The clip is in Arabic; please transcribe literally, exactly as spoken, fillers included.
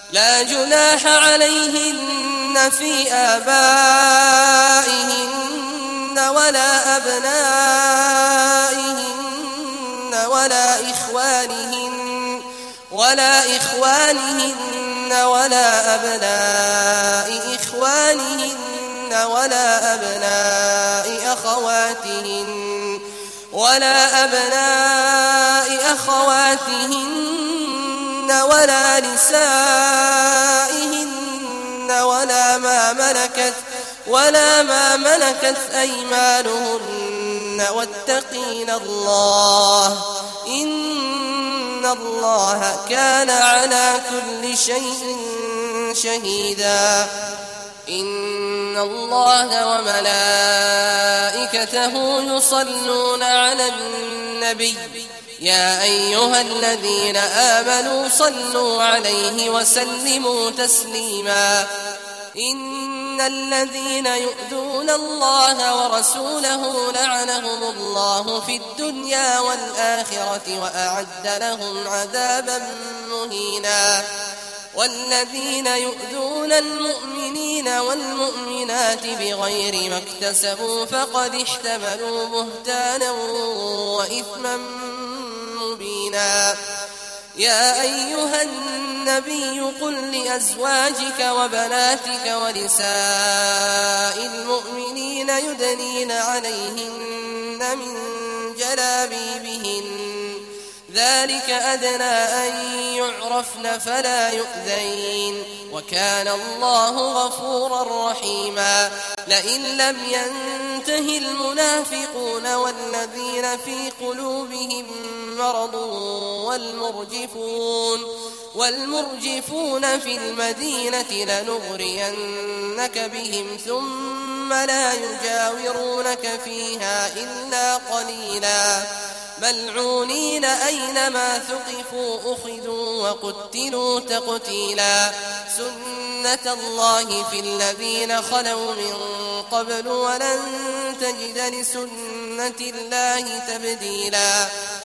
لا جناح عليهن في آبائهن ولا أبنائهن ولا إخوانهن ولا إخوانهن ولا أبناء إخوانهن ولا أبناء أخواتهن ولا أبناء أخواتهن ولا نسائهن ولا ما ملكت ولا ما ملكت أيمانهن واتقين الله إن الله كان على كل شيء شهيدا. إن الله وملائكته يصلون على النبي يا أيها الذين آمنوا صلوا عليه وسلموا تسليما. إن الذين يؤذون الله ورسوله لعنهم الله في الدنيا والآخرة وأعد لهم عذابا مهينا. والذين يؤذون المؤمنين والمؤمنات بغير ما اكتسبوا فقد احتملوا بهتانا وإثما مبينا. يا أيها النبي قل لأزواجك وبناتك ونساء المؤمنين يدنين عليهن من جلابيبهن ذلك أدنى أن يعرفن فلا يؤذين وكان الله غفورا رحيما. لئن لم ينته المنافقون والذين في قلوبهم مرض والمرجفون والمرجفون في المدينة لنغرينك بهم ثم لا يجاورونك فيها إلا قليلا ملعونين أينما ثقفوا أخذوا وقتلوا تقتيلا. سنة الله في الذين خلوا من قبل ولن تجد لسنة الله تبديلا.